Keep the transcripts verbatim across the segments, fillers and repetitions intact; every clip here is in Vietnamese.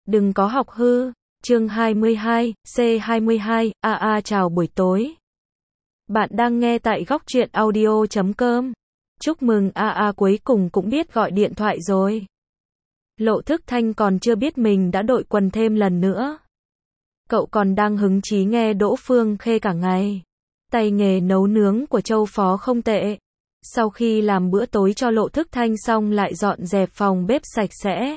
Đừng có học hư. Chương hai mươi hai, C hai mươi hai, a a chào buổi tối. Bạn đang nghe tại góc truyện audio chấm com. Chúc mừng a a cuối cùng cũng biết gọi điện thoại rồi. Lộ Thức Thanh còn chưa biết mình đã đội quần thêm lần nữa. Cậu còn đang hứng chí nghe Đỗ Phương Khê cả ngày. Tay nghề nấu nướng của Châu Phó không tệ. Sau khi làm bữa tối cho Lộ Thức Thanh xong lại dọn dẹp phòng bếp sạch sẽ.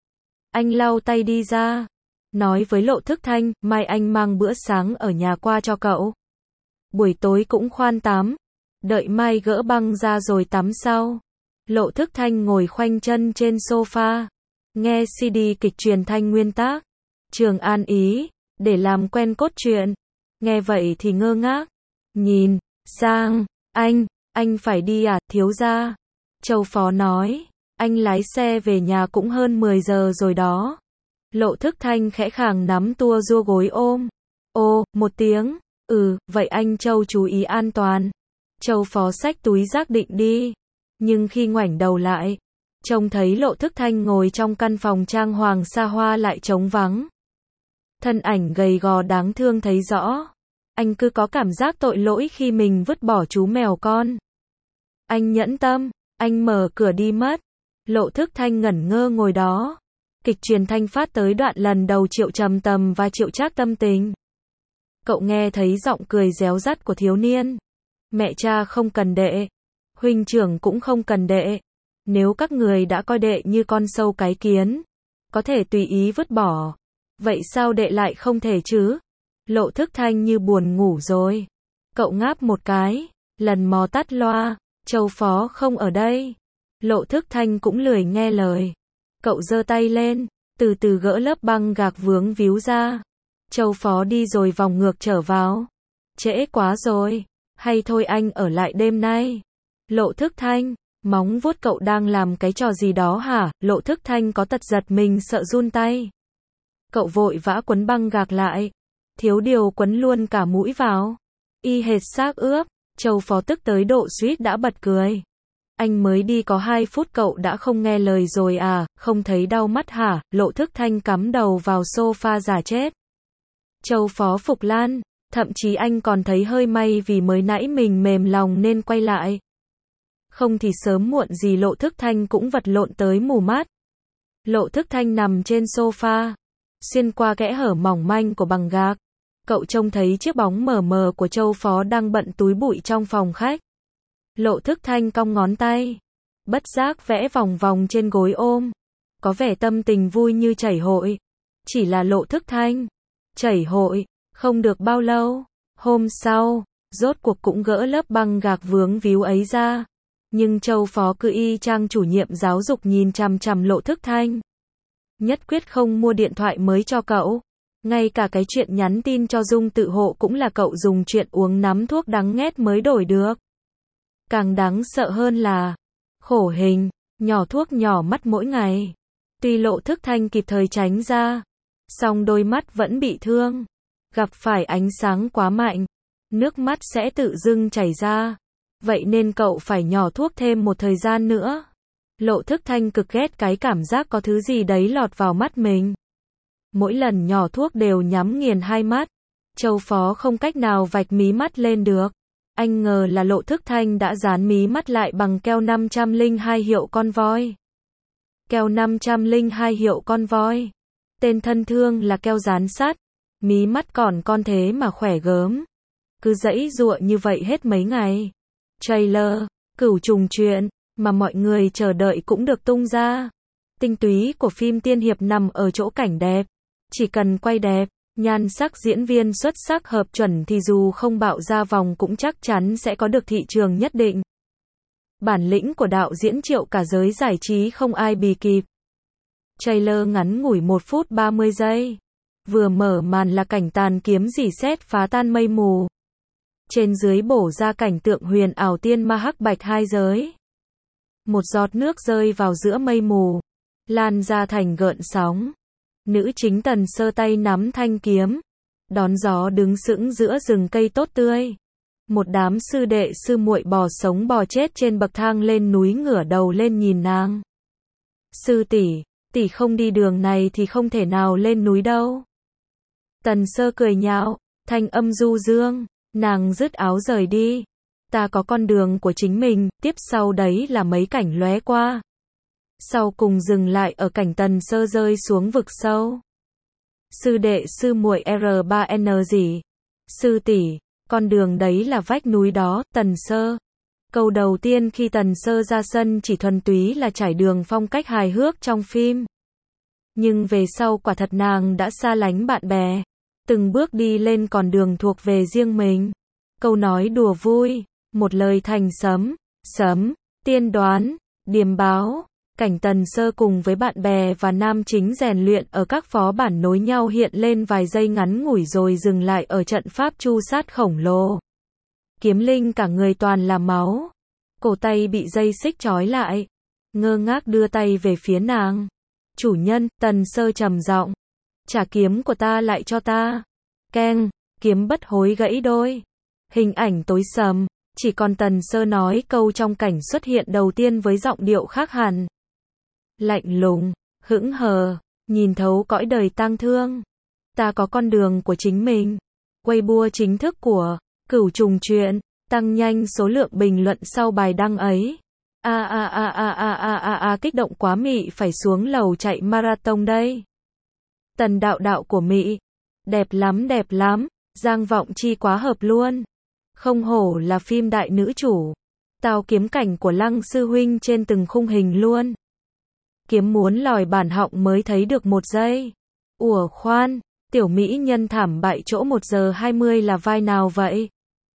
Anh lau tay đi ra, nói với Lộ Thức Thanh, mai anh mang bữa sáng ở nhà qua cho cậu. Buổi tối cũng khoan tắm, đợi mai gỡ băng ra rồi tắm sau. Lộ Thức Thanh ngồi khoanh chân trên sofa, nghe xê đê kịch truyền thanh nguyên tác, Trường An Ý, để làm quen cốt truyện. Nghe vậy thì ngơ ngác, nhìn sang anh, anh phải đi à, thiếu gia? Châu Phó nói, anh lái xe về nhà cũng hơn mười giờ rồi đó. Lộ Thức Thanh khẽ khàng nắm tua rua gối ôm. Ô, một tiếng, ừ, vậy anh Châu chú ý an toàn. Châu Phó xách túi rác định đi, nhưng khi ngoảnh đầu lại, trông thấy Lộ Thức Thanh ngồi trong căn phòng trang hoàng xa hoa lại trống vắng. Thân ảnh gầy gò đáng thương thấy rõ. Anh cứ có cảm giác tội lỗi khi mình vứt bỏ chú mèo con. Anh nhẫn tâm, anh mở cửa đi mất. Lộ Thức Thanh ngẩn ngơ ngồi đó. Kịch truyền thanh phát tới đoạn lần đầu Triệu Trầm Tầm và Triệu Trác tâm tình. Cậu nghe thấy giọng cười réo rắt của thiếu niên. Mẹ cha không cần đệ, huynh trưởng cũng không cần đệ. Nếu các người đã coi đệ như con sâu cái kiến, có thể tùy ý vứt bỏ, vậy sao đệ lại không thể chứ? Lộ Thức Thanh như buồn ngủ rồi. Cậu ngáp một cái, lần mò tắt loa. Châu Phó không ở đây. Lộ Thức Thanh cũng lười nghe lời. Cậu giơ tay lên, từ từ gỡ lớp băng gạc vướng víu ra. Châu Phó đi rồi vòng ngược trở vào. Trễ quá rồi, hay thôi anh ở lại đêm nay. Lộ Thức Thanh, móng vuốt cậu đang làm cái trò gì đó hả? Lộ Thức Thanh có tật giật mình sợ run tay. Cậu vội vã quấn băng gạc lại. Thiếu điều quấn luôn cả mũi vào. Y hệt xác ướp. Châu Phó tức tới độ suýt đã bật cười. Anh mới đi có hai phút cậu đã không nghe lời rồi à, không thấy đau mắt hả? Lộ Thức Thanh cắm đầu vào sofa giả chết. Châu Phó phục lan, thậm chí anh còn thấy hơi may vì mới nãy mình mềm lòng nên quay lại. Không thì sớm muộn gì Lộ Thức Thanh cũng vật lộn tới mù mắt. Lộ Thức Thanh nằm trên sofa, xuyên qua kẽ hở mỏng manh của bằng gạc. Cậu trông thấy chiếc bóng mờ mờ của Châu Phó đang bận túi bụi trong phòng khách. Lộ Thức Thanh cong ngón tay, bất giác vẽ vòng vòng trên gối ôm, có vẻ tâm tình vui như chảy hội. Chỉ là Lộ Thức Thanh, chảy hội, không được bao lâu, hôm sau, rốt cuộc cũng gỡ lớp băng gạc vướng víu ấy ra. Nhưng Châu Phó cứ y chang chủ nhiệm giáo dục nhìn chằm chằm Lộ Thức Thanh. Nhất quyết không mua điện thoại mới cho cậu. Ngay cả cái chuyện nhắn tin cho Dung tự hộ cũng là cậu dùng chuyện uống nắm thuốc đắng nghét mới đổi được. Càng đáng sợ hơn là khổ hình, nhỏ thuốc nhỏ mắt mỗi ngày. Tuy Lộ Thức Thanh kịp thời tránh ra, song đôi mắt vẫn bị thương. Gặp phải ánh sáng quá mạnh, nước mắt sẽ tự dưng chảy ra. Vậy nên cậu phải nhỏ thuốc thêm một thời gian nữa. Lộ Thức Thanh cực ghét cái cảm giác có thứ gì đấy lọt vào mắt mình. Mỗi lần nhỏ thuốc đều nhắm nghiền hai mắt. Châu Phó không cách nào vạch mí mắt lên được. Anh ngờ là Lộ Thức Thanh đã dán mí mắt lại bằng keo năm trăm lẻ hai hiệu con voi. Keo năm trăm lẻ hai hiệu con voi. Tên thân thương là keo dán sắt. Mí mắt còn con thế mà khỏe gớm. Cứ giãy giụa như vậy hết mấy ngày. Trailer, cửu trùng truyện, mà mọi người chờ đợi cũng được tung ra. Tinh túy của phim tiên hiệp nằm ở chỗ cảnh đẹp. Chỉ cần quay đẹp, nhan sắc diễn viên xuất sắc hợp chuẩn thì dù không bạo ra vòng cũng chắc chắn sẽ có được thị trường nhất định. Bản lĩnh của đạo diễn Triệu cả giới giải trí không ai bì kịp. Trailer ngắn ngủi một phút ba mươi giây. Vừa mở màn là cảnh tàn kiếm rỉ sét phá tan mây mù. Trên dưới bổ ra cảnh tượng huyền ảo tiên ma hắc bạch hai giới. Một giọt nước rơi vào giữa mây mù, lan ra thành gợn sóng. Nữ chính Tần Sơ tay nắm thanh kiếm, đón gió đứng sững giữa rừng cây tốt tươi. Một đám sư đệ sư muội bò sống bò chết trên bậc thang lên núi ngửa đầu lên nhìn nàng. Sư tỷ, tỷ không đi đường này thì không thể nào lên núi đâu. Tần Sơ cười nhạo, thanh âm du dương, nàng dứt áo rời đi. Ta có con đường của chính mình, tiếp sau đấy là mấy cảnh lóe qua. Sau cùng dừng lại ở cảnh Tần Sơ rơi xuống vực sâu. Sư đệ sư muội R ba N gì? Sư tỷ, con đường đấy là vách núi đó, Tần Sơ. Câu đầu tiên khi Tần Sơ ra sân chỉ thuần túy là trải đường phong cách hài hước trong phim. Nhưng về sau quả thật nàng đã xa lánh bạn bè, từng bước đi lên con đường thuộc về riêng mình. Câu nói đùa vui, một lời thành sấm, sấm, tiên đoán, điềm báo. Cảnh Tần Sơ cùng với bạn bè và nam chính rèn luyện ở các phó bản nối nhau hiện lên vài giây ngắn ngủi rồi dừng lại ở trận pháp chu sát khổng lồ. Kiếm Linh cả người toàn là máu, cổ tay bị dây xích trói lại, ngơ ngác đưa tay về phía nàng. Chủ nhân, Tần Sơ trầm giọng, trả kiếm của ta lại cho ta. Keng, kiếm bất hối gãy đôi. Hình ảnh tối sầm, chỉ còn Tần Sơ nói câu trong cảnh xuất hiện đầu tiên với giọng điệu khác hẳn. Lạnh lùng, hững hờ, nhìn thấu cõi đời tang thương. Ta có con đường của chính mình. Weibo chính thức của Cửu Trùng Truyện tăng nhanh số lượng bình luận sau bài đăng ấy. A a a a a a a a kích động quá mị phải xuống lầu chạy marathon đây. Tần đạo đạo của mị, đẹp lắm đẹp lắm, Giang Vọng Chi quá hợp luôn. Không hổ là phim đại nữ chủ. Tao kiếm cảnh của Lăng sư huynh trên từng khung hình luôn. Kiếm muốn lòi bản họng mới thấy được một giây. Ủa khoan, tiểu mỹ nhân thảm bại chỗ một giờ hai mươi là vai nào vậy?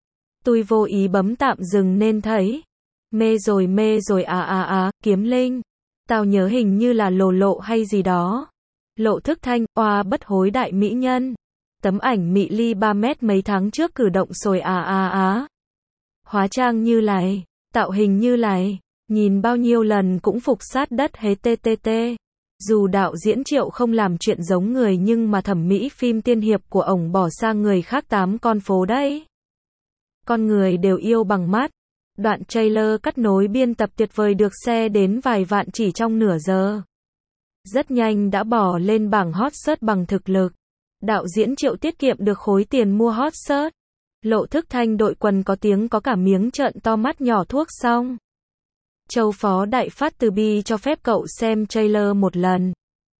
Tôi vô ý bấm tạm dừng nên thấy. Mê rồi mê rồi à à à, Kiếm Linh. Tao nhớ hình như là Lộ Lộ hay gì đó. Lộ Thức Thanh, oa bất hối đại mỹ nhân. Tấm ảnh mị ly ba mét mấy tháng trước cử động rồi à à à. Hóa trang như này, tạo hình như này, nhìn bao nhiêu lần cũng phục sát đất hế tê tê tê. Dù đạo diễn Triệu không làm chuyện giống người nhưng mà thẩm mỹ phim tiên hiệp của ổng bỏ sang người khác tám con phố đấy. Con người đều yêu bằng mắt. Đoạn trailer cắt nối biên tập tuyệt vời được share đến vài vạn chỉ trong nửa giờ. Rất nhanh đã bỏ lên bảng hot search bằng thực lực. Đạo diễn Triệu tiết kiệm được khối tiền mua hot search. Lộ Thức Thanh đội quần có tiếng có cả miếng trợn to mắt nhỏ thuốc xong. Châu Phó Đại Phát từ bi cho phép cậu xem trailer một lần.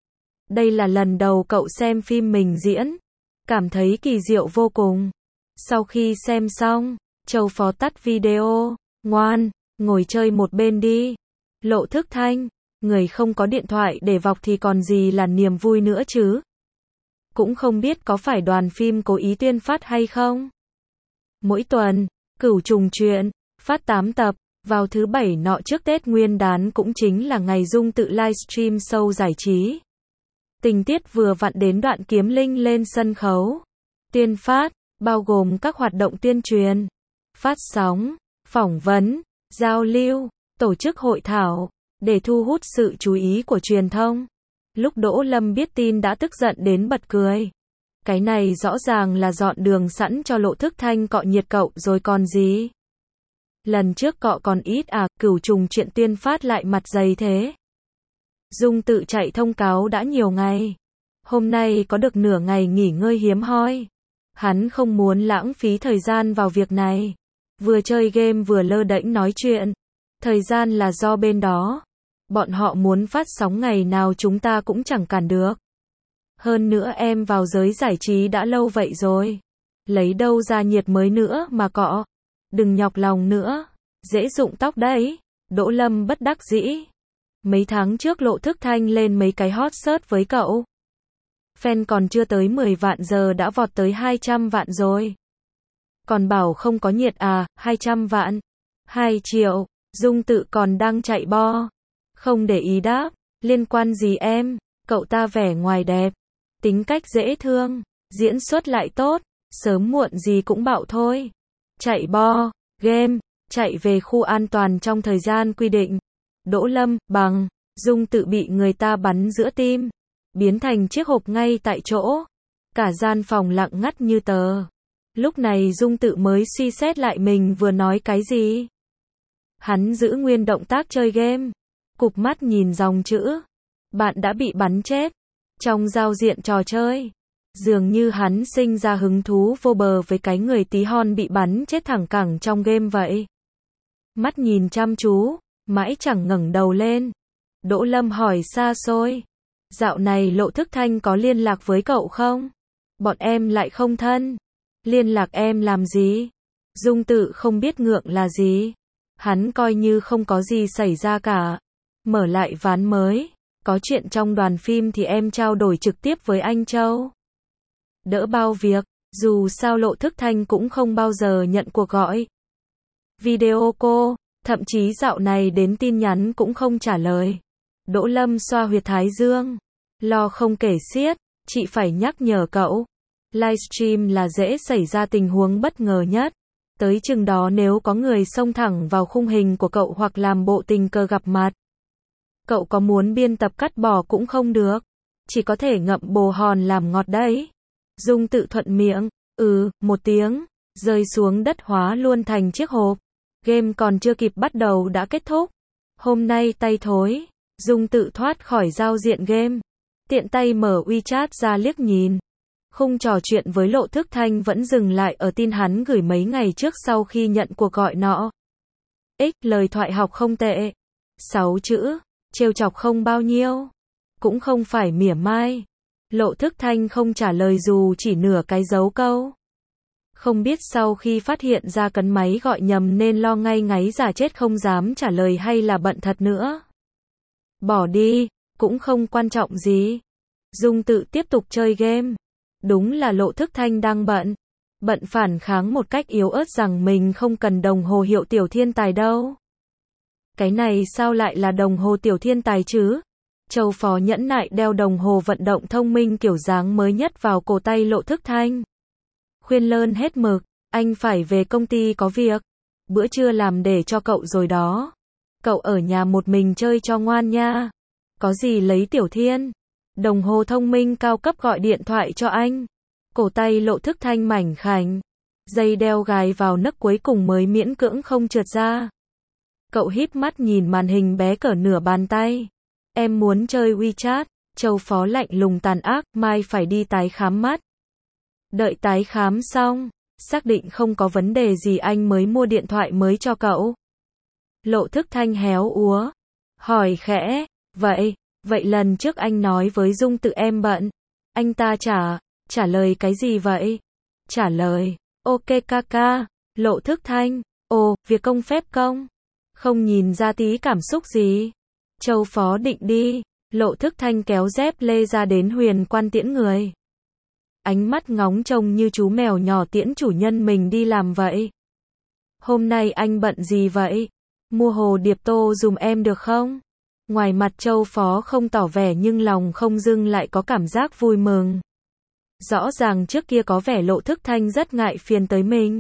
Đây là lần đầu cậu xem phim mình diễn. Cảm thấy kỳ diệu vô cùng. Sau khi xem xong, Châu Phó tắt video. Ngoan, ngồi chơi một bên đi. Lộ Thức Thanh, người không có điện thoại để vọc thì còn gì là niềm vui nữa chứ. Cũng không biết có phải đoàn phim cố ý tuyên phát hay không. Mỗi tuần, Cửu Trùng Truyện phát tám tập, vào thứ bảy nọ trước Tết Nguyên đán cũng chính là ngày Dung tự livestream show giải trí. Tình tiết vừa vặn đến đoạn Kiếm Linh lên sân khấu. Tuyên phát, bao gồm các hoạt động tuyên truyền, phát sóng, phỏng vấn, giao lưu, tổ chức hội thảo, để thu hút sự chú ý của truyền thông. Lúc Đỗ Lâm biết tin đã tức giận đến bật cười. Cái này rõ ràng là dọn đường sẵn cho Lộ Thức Thanh cọ nhiệt cậu rồi còn gì. Lần trước cọ còn ít à, Cửu Trùng Truyện tuyên phát lại mặt dày thế. Dung tự chạy thông cáo đã nhiều ngày. Hôm nay có được nửa ngày nghỉ ngơi hiếm hoi. Hắn không muốn lãng phí thời gian vào việc này. Vừa chơi game vừa lơ đễnh nói chuyện. Thời gian là do bên đó. Bọn họ muốn phát sóng ngày nào chúng ta cũng chẳng cản được. Hơn nữa em vào giới giải trí đã lâu vậy rồi. Lấy đâu ra nhiệt mới nữa mà cọ. Đừng nhọc lòng nữa. Dễ rụng tóc đấy. Đỗ Lâm bất đắc dĩ. Mấy tháng trước Lộ Thức Thanh lên mấy cái hot search với cậu. Fan còn chưa tới mười vạn giờ đã vọt tới hai trăm vạn rồi. Còn bảo không có nhiệt à, hai trăm vạn. hai triệu. Dung tự còn đang chạy bo. Không để ý đáp. Liên quan gì em, cậu ta vẻ ngoài đẹp. Tính cách dễ thương. Diễn xuất lại tốt. Sớm muộn gì cũng bạo thôi. Chạy bo, game, chạy về khu an toàn trong thời gian quy định. Đỗ Lâm, bằng, Dung tự bị người ta bắn giữa tim. Biến thành chiếc hộp ngay tại chỗ. Cả gian phòng lặng ngắt như tờ. Lúc này Dung tự mới suy xét lại mình vừa nói cái gì. Hắn giữ nguyên động tác chơi game. Cụp mắt nhìn dòng chữ. Bạn đã bị bắn chết. Trong giao diện trò chơi, dường như hắn sinh ra hứng thú vô bờ với cái người tí hon bị bắn chết thẳng cẳng trong game vậy. Mắt nhìn chăm chú, mãi chẳng ngẩng đầu lên. Đỗ Lâm hỏi xa xôi. Dạo này Lộ Thức Thanh có liên lạc với cậu không? Bọn em lại không thân. Liên lạc em làm gì? Dung Tự không biết ngượng là gì. Hắn coi như không có gì xảy ra cả. Mở lại ván mới. Có chuyện trong đoàn phim thì em trao đổi trực tiếp với anh Châu. Đỡ bao việc, dù sao Lộ Thức Thanh cũng không bao giờ nhận cuộc gọi. Video cô, thậm chí dạo này đến tin nhắn cũng không trả lời. Đỗ Lâm xoa huyệt thái dương. Lo không kể xiết, chị phải nhắc nhở cậu. Livestream là dễ xảy ra tình huống bất ngờ nhất. Tới chừng đó nếu có người xông thẳng vào khung hình của cậu hoặc làm bộ tình cờ gặp mặt. Cậu có muốn biên tập cắt bỏ cũng không được. Chỉ có thể ngậm bồ hòn làm ngọt đấy. Dung Tự thuận miệng, ừ, một tiếng, rơi xuống đất hóa luôn thành chiếc hộp. Game còn chưa kịp bắt đầu đã kết thúc. Hôm nay tay thối. Dung Tự thoát khỏi giao diện game. Tiện tay mở WeChat ra liếc nhìn. Khung trò chuyện với Lộ Thức Thanh vẫn dừng lại ở tin hắn gửi mấy ngày trước sau khi nhận cuộc gọi nọ. X, lời thoại học không tệ. Sáu chữ, trêu chọc không bao nhiêu. Cũng không phải mỉa mai. Lộ Thức Thanh không trả lời dù chỉ nửa cái dấu câu. Không biết sau khi phát hiện ra cấn máy gọi nhầm nên lo ngay ngáy giả chết không dám trả lời hay là bận thật nữa. Bỏ đi, cũng không quan trọng gì. Dung Tự tiếp tục chơi game. Đúng là Lộ Thức Thanh đang bận. Bận phản kháng một cách yếu ớt rằng mình không cần đồng hồ hiệu tiểu thiên tài đâu. Cái này sao lại là đồng hồ tiểu thiên tài chứ? Châu Phó nhẫn nại đeo đồng hồ vận động thông minh kiểu dáng mới nhất vào cổ tay Lộ Thức Thanh. Khuyên lơn hết mực, anh phải về công ty có việc. Bữa trưa làm để cho cậu rồi đó. Cậu ở nhà một mình chơi cho ngoan nha. Có gì lấy tiểu thiên. Đồng hồ thông minh cao cấp gọi điện thoại cho anh. Cổ tay Lộ Thức Thanh mảnh khảnh. Dây đeo gài vào nấc cuối cùng mới miễn cưỡng không trượt ra. Cậu híp mắt nhìn màn hình bé cỡ nửa bàn tay. Em muốn chơi WeChat. Châu Phó lạnh lùng tàn ác, mai phải đi tái khám mắt. Đợi tái khám xong, xác định không có vấn đề gì anh mới mua điện thoại mới cho cậu. Lộ Thức Thanh héo úa. Hỏi khẽ, vậy, vậy lần trước anh nói với Dung Tự em bận. Anh ta trả, trả lời cái gì vậy? Trả lời, ok ca ca. Lộ Thức Thanh, ồ, việc công phép công. Không nhìn ra tí cảm xúc gì. Châu Phó định đi. Lộ Thức Thanh kéo dép lê ra đến Huyền Quan tiễn người. Ánh mắt ngóng trông như chú mèo nhỏ tiễn chủ nhân mình đi làm vậy. Hôm nay anh bận gì vậy? Mua hồ điệp tô dùm em được không? Ngoài mặt Châu Phó không tỏ vẻ nhưng lòng không dưng lại có cảm giác vui mừng. Rõ ràng trước kia có vẻ Lộ Thức Thanh rất ngại phiền tới mình.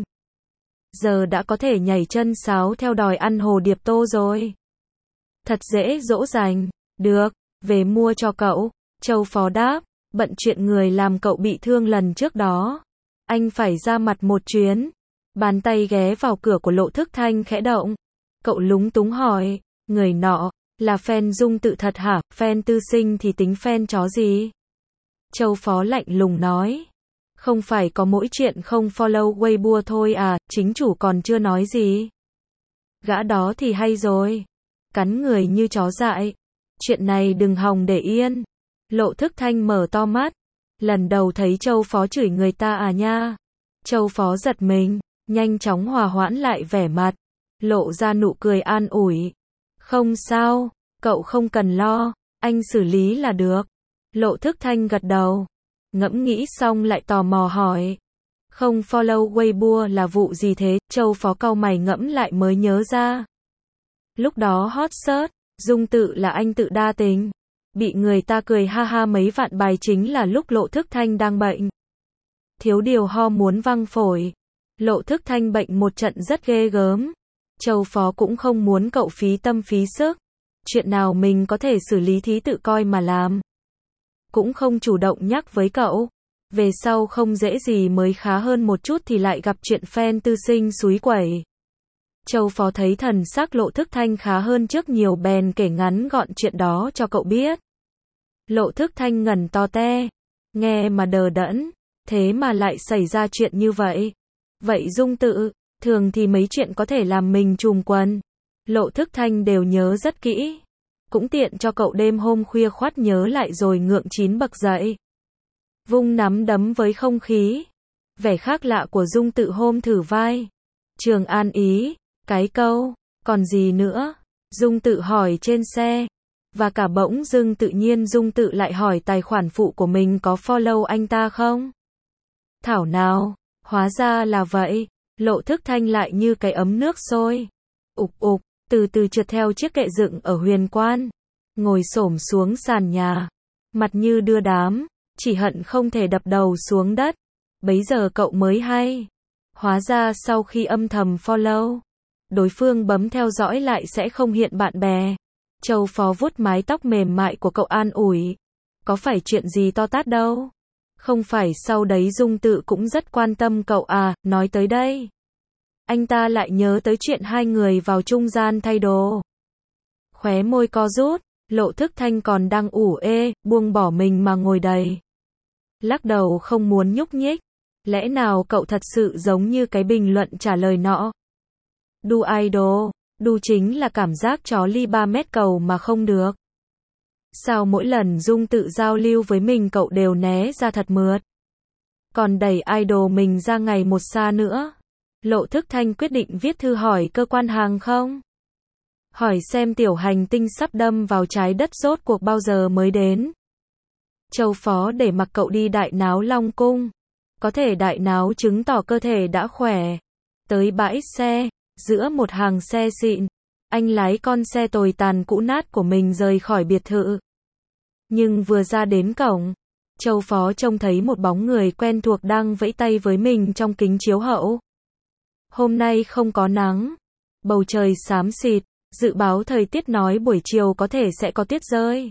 Giờ đã có thể nhảy chân sáo theo đòi ăn hồ điệp tô rồi. Thật dễ dỗ dành. Được, về mua cho cậu. Châu Phó đáp, bận chuyện người làm cậu bị thương lần trước đó. Anh phải ra mặt một chuyến. Bàn tay ghé vào cửa của Lộ Thức Thanh khẽ động. Cậu lúng túng hỏi, người nọ, là fan Dung Tự thật hả? Fan tư sinh thì tính fan chó gì? Châu Phó lạnh lùng nói. Không phải có mỗi chuyện không follow Weibo thôi à, chính chủ còn chưa nói gì. Gã đó thì hay rồi. Cắn người như chó dại. Chuyện này đừng hòng để yên. Lộ Thức Thanh mở to mắt. Lần đầu thấy Châu Phó chửi người ta à nha. Châu Phó giật mình, nhanh chóng hòa hoãn lại vẻ mặt. Lộ ra nụ cười an ủi. Không sao, cậu không cần lo, anh xử lý là được. Lộ Thức Thanh gật đầu. Ngẫm nghĩ xong lại tò mò hỏi. Không follow Weibo là vụ gì thế? Châu Phó cau mày ngẫm lại mới nhớ ra. Lúc đó hot search, Dung Tự là anh tự đa tình. Bị người ta cười ha ha mấy vạn bài chính là lúc Lộ Thức Thanh đang bệnh. Thiếu điều ho muốn văng phổi. Lộ Thức Thanh bệnh một trận rất ghê gớm. Châu Phó cũng không muốn cậu phí tâm phí sức. Chuyện nào mình có thể xử lý thì tự coi mà làm. Cũng không chủ động nhắc với cậu. Về sau không dễ gì mới khá hơn một chút thì lại gặp chuyện fan tư sinh xúi quẩy. Châu Phó thấy thần sắc Lộ Thức Thanh khá hơn trước nhiều bèn kể ngắn gọn chuyện đó cho cậu biết. Lộ Thức Thanh ngẩn to te, nghe mà đờ đẫn, thế mà lại xảy ra chuyện như vậy. Vậy Dung Tự, thường thì mấy chuyện có thể làm mình trùm quần. Lộ Thức Thanh đều nhớ rất kỹ. Cũng tiện cho cậu đêm hôm khuya khoắt nhớ lại rồi ngượng chín bậc dậy. Vung nắm đấm với không khí. Vẻ khác lạ của Dung Tự hôm thử vai. Trường An ý, cái câu, còn gì nữa? Dung Tự hỏi trên xe. Và cả bỗng dưng tự nhiên Dung Tự lại hỏi tài khoản phụ của mình có follow anh ta không? Thảo nào, hóa ra là vậy. Lộ Thức Thanh lại như cái ấm nước sôi. Ục ục, từ từ trượt theo chiếc kệ dựng ở huyền quan. Ngồi xổm xuống sàn nhà. Mặt như đưa đám, chỉ hận không thể đập đầu xuống đất. Bấy giờ cậu mới hay. Hóa ra sau khi âm thầm follow, đối phương bấm theo dõi lại sẽ không hiện bạn bè. Châu Phó vuốt mái tóc mềm mại của cậu an ủi. Có phải chuyện gì to tát đâu. Không phải sau đấy Dung Tự cũng rất quan tâm cậu à, nói tới đây. Anh ta lại nhớ tới chuyện hai người vào trung gian thay đồ. Khóe môi co rút, Lộ Thức Thanh còn đang ủ ê, buông bỏ mình mà ngồi đầy. Lắc đầu không muốn nhúc nhích. Lẽ nào cậu thật sự giống như cái bình luận trả lời nọ? Đu idol, đu chính là cảm giác chó ly ba mét cầu mà không được. Sao mỗi lần Dung Tự giao lưu với mình cậu đều né ra thật mượt. Còn đẩy idol mình ra ngày một xa nữa. Lộ Thức Thanh quyết định viết thư hỏi cơ quan hàng không. Hỏi xem tiểu hành tinh sắp đâm vào trái đất rốt cuộc bao giờ mới đến. Châu Phó để mặc cậu đi đại náo Long Cung. Có thể đại náo chứng tỏ cơ thể đã khỏe. Tới bãi xe, giữa một hàng xe xịn, anh lái con xe tồi tàn cũ nát của mình rời khỏi biệt thự. Nhưng vừa ra đến cổng, Châu Phó trông thấy một bóng người quen thuộc đang vẫy tay với mình trong kính chiếu hậu. Hôm nay không có nắng, bầu trời xám xịt, dự báo thời tiết nói buổi chiều có thể sẽ có tuyết rơi.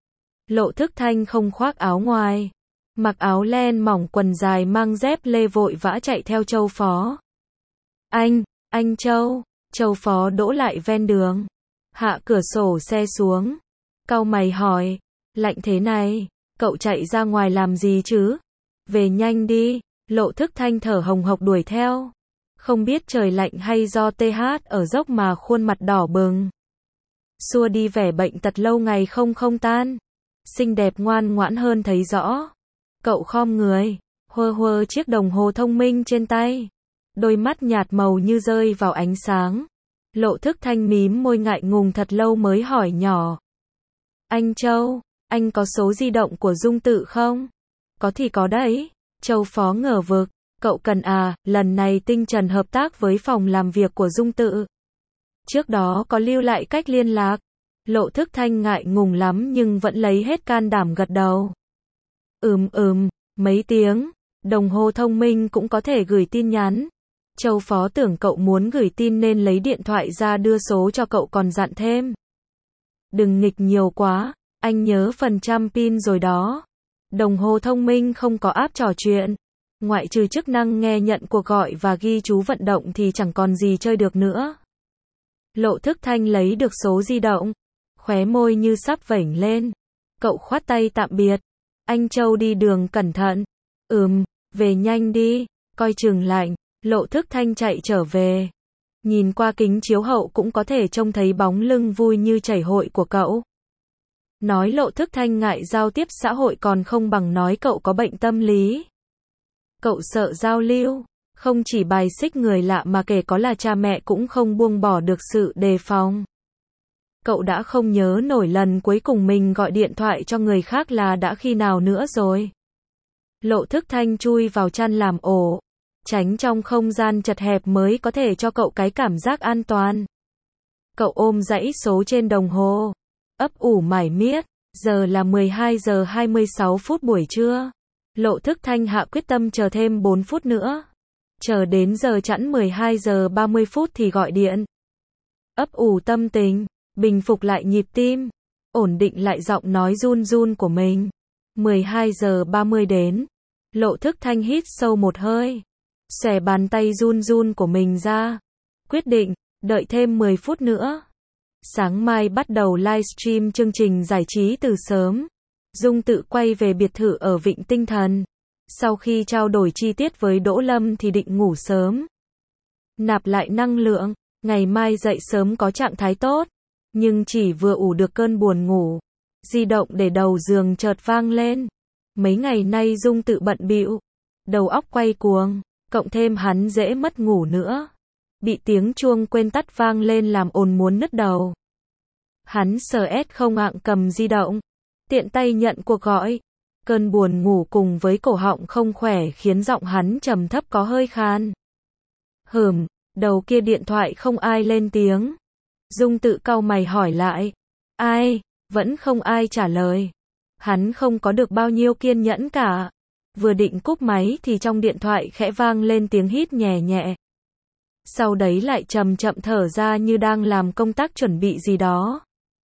Lộ Thức Thanh không khoác áo ngoài, mặc áo len mỏng quần dài mang dép lê vội vã chạy theo Châu Phó. Anh, anh Châu, Châu Phó đỗ lại ven đường, hạ cửa sổ xe xuống, cau mày hỏi, lạnh thế này, cậu chạy ra ngoài làm gì chứ? Về nhanh đi, Lộ Thức Thanh thở hồng hộc đuổi theo. Không biết trời lạnh hay do tê hát ở dốc mà khuôn mặt đỏ bừng. Xua đi vẻ bệnh tật lâu ngày không không tan. Xinh đẹp ngoan ngoãn hơn thấy rõ. Cậu khom người, huơ huơ chiếc đồng hồ thông minh trên tay. Đôi mắt nhạt màu như rơi vào ánh sáng. Lộ Thức Thanh mím môi ngại ngùng thật lâu mới hỏi nhỏ. Anh Châu, anh có số di động của Dung Tự không? Có thì có đấy. Châu Phó ngờ vực. Cậu cần à, lần này Tinh Trần hợp tác với phòng làm việc của Dung Tự. Trước đó có lưu lại cách liên lạc. Lộ Thức Thanh ngại ngùng lắm nhưng vẫn lấy hết can đảm gật đầu. Ừm ừm, mấy tiếng, đồng hồ thông minh cũng có thể gửi tin nhắn. Châu Phó tưởng cậu muốn gửi tin nên lấy điện thoại ra đưa số cho cậu còn dặn thêm. Đừng nghịch nhiều quá, anh nhớ phần trăm pin rồi đó. Đồng hồ thông minh không có app trò chuyện. Ngoại trừ chức năng nghe nhận cuộc gọi và ghi chú vận động thì chẳng còn gì chơi được nữa. Lộ Thức Thanh lấy được số di động, khóe môi như sắp vểnh lên. Cậu khoát tay tạm biệt. Anh Châu đi đường cẩn thận. Ừm, về nhanh đi, coi chừng lạnh. Lộ Thức Thanh chạy trở về. Nhìn qua kính chiếu hậu cũng có thể trông thấy bóng lưng vui như chảy hội của cậu. Nói Lộ Thức Thanh ngại giao tiếp xã hội còn không bằng nói cậu có bệnh tâm lý. Cậu sợ giao lưu, không chỉ bài xích người lạ mà kể có là cha mẹ cũng không buông bỏ được sự đề phòng. Cậu đã không nhớ nổi lần cuối cùng mình gọi điện thoại cho người khác là đã khi nào nữa rồi. Lộ Thức Thanh chui vào chăn làm ổ, tránh trong không gian chật hẹp mới có thể cho cậu cái cảm giác an toàn. Cậu ôm dãy số trên đồng hồ, ấp ủ mải miết, giờ là mười hai giờ hai mươi sáu phút buổi trưa. Lộ Thức Thanh hạ quyết tâm chờ thêm bốn phút nữa. Chờ đến giờ chẵn mười hai giờ ba mươi phút thì gọi điện. Ấp ủ tâm tình, bình phục lại nhịp tim, ổn định lại giọng nói run run của mình. mười hai giờ ba mươi đến. Lộ Thức Thanh hít sâu một hơi, xòe bàn tay run run của mình ra. Quyết định, đợi thêm mười phút nữa. Sáng mai bắt đầu livestream chương trình giải trí từ sớm. Dung Tự quay về biệt thự ở Vịnh Tinh Thần. Sau khi trao đổi chi tiết với Đỗ Lâm thì định ngủ sớm. Nạp lại năng lượng, ngày mai dậy sớm có trạng thái tốt. Nhưng chỉ vừa ủ được cơn buồn ngủ. Di động để đầu giường chợt vang lên. Mấy ngày nay Dung Tự bận bịu, đầu óc quay cuồng, cộng thêm hắn dễ mất ngủ nữa. Bị tiếng chuông quên tắt vang lên làm ồn muốn nứt đầu. Hắn sờ ét không ạng cầm di động, tiện tay nhận cuộc gọi. Cơn buồn ngủ cùng với cổ họng không khỏe khiến giọng hắn trầm thấp có hơi khan. Hừm, đầu kia điện thoại không ai lên tiếng. Dung Tự cau mày hỏi lại. Ai? Vẫn không ai trả lời. Hắn không có được bao nhiêu kiên nhẫn cả. Vừa định cúp máy thì trong điện thoại khẽ vang lên tiếng hít nhẹ nhẹ. Sau đấy lại chậm chậm thở ra như đang làm công tác chuẩn bị gì đó.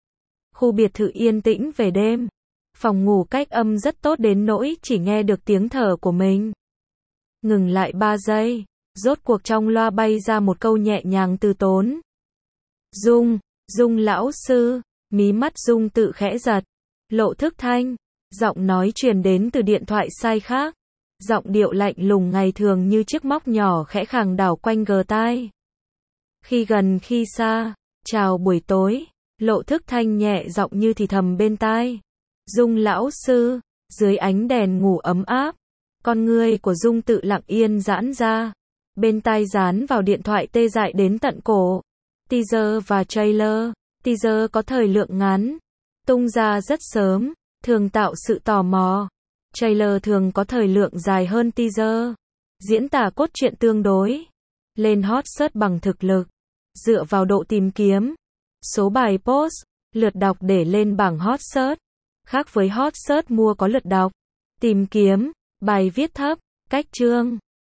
Khu biệt thự yên tĩnh về đêm. Phòng ngủ cách âm rất tốt đến nỗi chỉ nghe được tiếng thở của mình. Ngừng lại ba giây, rốt cuộc trong loa bay ra một câu nhẹ nhàng từ tốn. Dung, Dung lão sư, mí mắt Dung Tự khẽ giật. Lộ Thức Thanh, giọng nói truyền đến từ điện thoại sai khác. Giọng điệu lạnh lùng ngày thường như chiếc móc nhỏ khẽ khàng đảo quanh gờ tai. Khi gần khi xa, chào buổi tối, Lộ Thức Thanh nhẹ giọng như thì thầm bên tai. Dung lão sư, dưới ánh đèn ngủ ấm áp, con ngươi của Dung Tự lặng yên giãn ra. Bên tai dán vào điện thoại tê dại đến tận cổ. Teaser và trailer, teaser có thời lượng ngắn, tung ra rất sớm, thường tạo sự tò mò. Trailer thường có thời lượng dài hơn teaser, diễn tả cốt truyện tương đối. Lên hot search bằng thực lực, dựa vào độ tìm kiếm, số bài post, lượt đọc để lên bảng hot search. Khác với hot search mua có lượt đọc, tìm kiếm, bài viết thấp, cách chương,